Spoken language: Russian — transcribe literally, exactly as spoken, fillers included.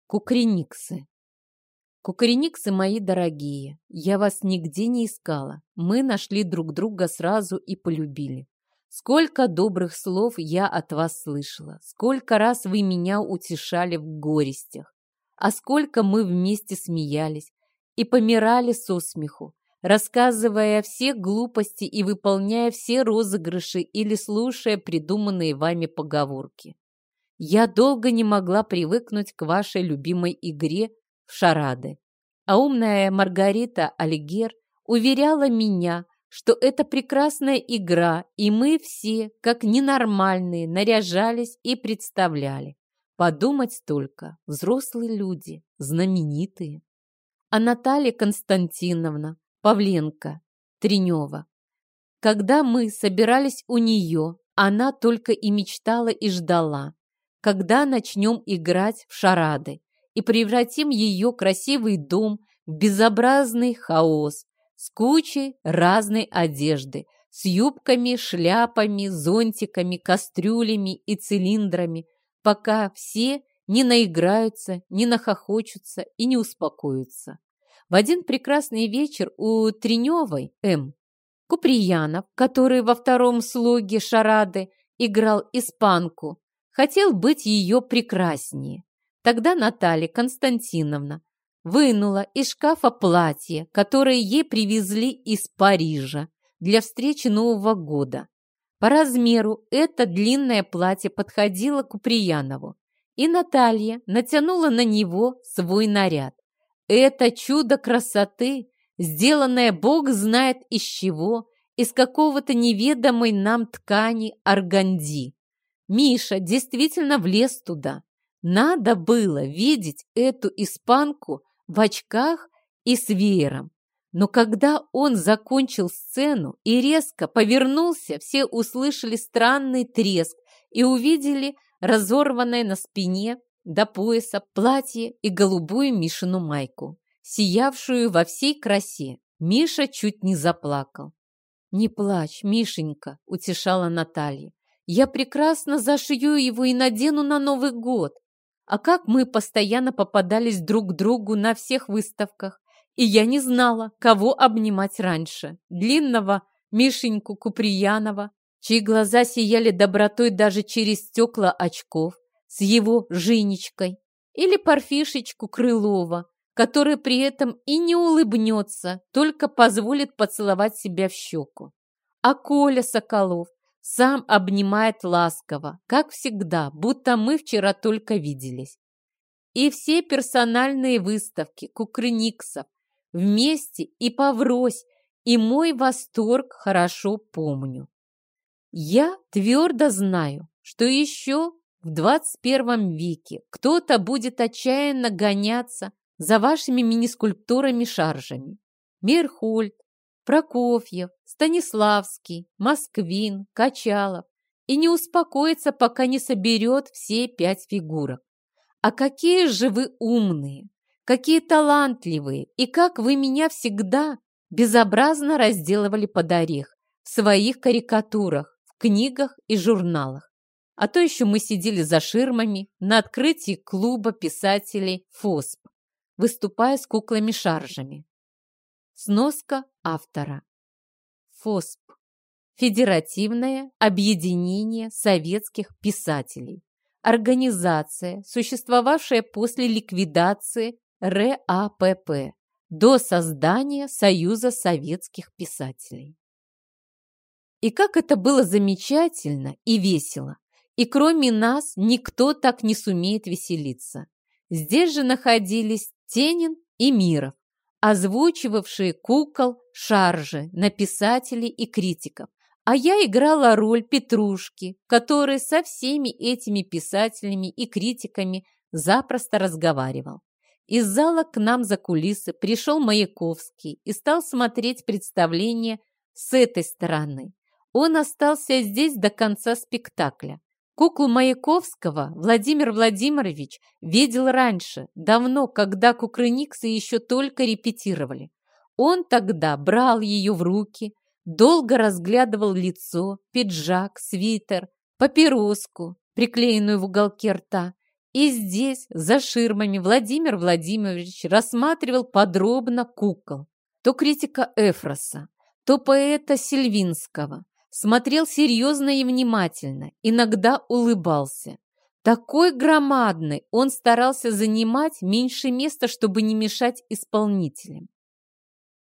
Кукрыниксы. Кукрыниксы мои дорогие, я вас нигде не искала. Мы нашли друг друга сразу и полюбили. Сколько добрых слов я от вас слышала, сколько раз вы меня утешали в горестях, а сколько мы вместе смеялись и помирали со смеху, рассказывая все глупости и выполняя все розыгрыши или слушая придуманные вами поговорки. Я долго не могла привыкнуть к вашей любимой игре в шарады, а умная Маргарита Алигер уверяла меня, что это прекрасная игра, и мы все, как ненормальные, наряжались и представляли. Подумать только, взрослые люди, знаменитые. А Наталья Константиновна Павленко Тренева, когда мы собирались у нее, она только и мечтала и ждала, когда начнем играть в шарады и превратим ее красивый дом в безобразный хаос с кучей разной одежды, с юбками, шляпами, зонтиками, кастрюлями и цилиндрами, пока все не наиграются, не нахохочутся и не успокоятся. В один прекрасный вечер у Треневой М. Куприянов, который во втором слоге шарады играл испанку, хотел быть ее прекраснее. Тогда Наталья Константиновна вынула из шкафа платье, которое ей привезли из Парижа для встречи Нового года. По размеру это длинное платье подходило к Куприянову, и Наталья натянула на него свой наряд. Это чудо красоты, сделанное бог знает из чего, из какого-то неведомой нам ткани органди. Миша действительно влез туда. Надо было видеть эту испанку в очках и с веером. Но когда он закончил сцену и резко повернулся, все услышали странный треск и увидели разорванное на спине до пояса платье и голубую Мишину майку, сиявшую во всей красе. Миша чуть не заплакал. «Не плачь, Мишенька», — утешала Наталья. «Я прекрасно зашью его и надену на Новый год». А как мы постоянно попадались друг к другу на всех выставках, и я не знала, кого обнимать раньше. Длинного Мишеньку Куприянова, чьи глаза сияли добротой даже через стекла очков, с его Женечкой, или Парфишечку Крылова, который при этом и не улыбнется, только позволит поцеловать себя в щеку. А Коля Соколов сам обнимает ласково, как всегда, будто мы вчера только виделись. И все персональные выставки Кукрыниксов вместе и поврось, и мой восторг хорошо помню. Я твердо знаю, что еще в двадцать первом веке кто-то будет отчаянно гоняться за вашими мини-скульптурами-шаржами. Мейерхольд, Прокофьев, Станиславский, Москвин, Качалов и не успокоится, пока не соберет все пять фигурок. А какие же вы умные, какие талантливые, и как вы меня всегда безобразно разделывали под орех в своих карикатурах, в книгах и журналах. А то еще мы сидели за ширмами на открытии клуба писателей ФОСП, выступая с куклами-шаржами. Сноска автора. ФОСП. Федеративное объединение советских писателей. Организация, существовавшая после ликвидации эр а пэ пэ до создания Союза советских писателей. И как это было замечательно и весело! И кроме нас никто так не сумеет веселиться. Здесь же находились Тенин и Миров, озвучивавшие кукол шаржи на писателей и критиков, а я играла роль Петрушки, который со всеми этими писателями и критиками запросто разговаривал. Из зала к нам за кулисы пришел Маяковский и стал смотреть представление с этой стороны. Он остался здесь до конца спектакля. Куклу Маяковского Владимир Владимирович видел раньше, давно, когда кукрыниксы еще только репетировали. Он тогда брал ее в руки, долго разглядывал лицо, пиджак, свитер, папироску, приклеенную в уголке рта, И здесь, за ширмами, Владимир Владимирович рассматривал подробно кукол. То критика Эфроса, то поэта Сильвинского. Смотрел серьезно и внимательно, иногда улыбался. Такой громадный, он старался занимать меньше места, чтобы не мешать исполнителям.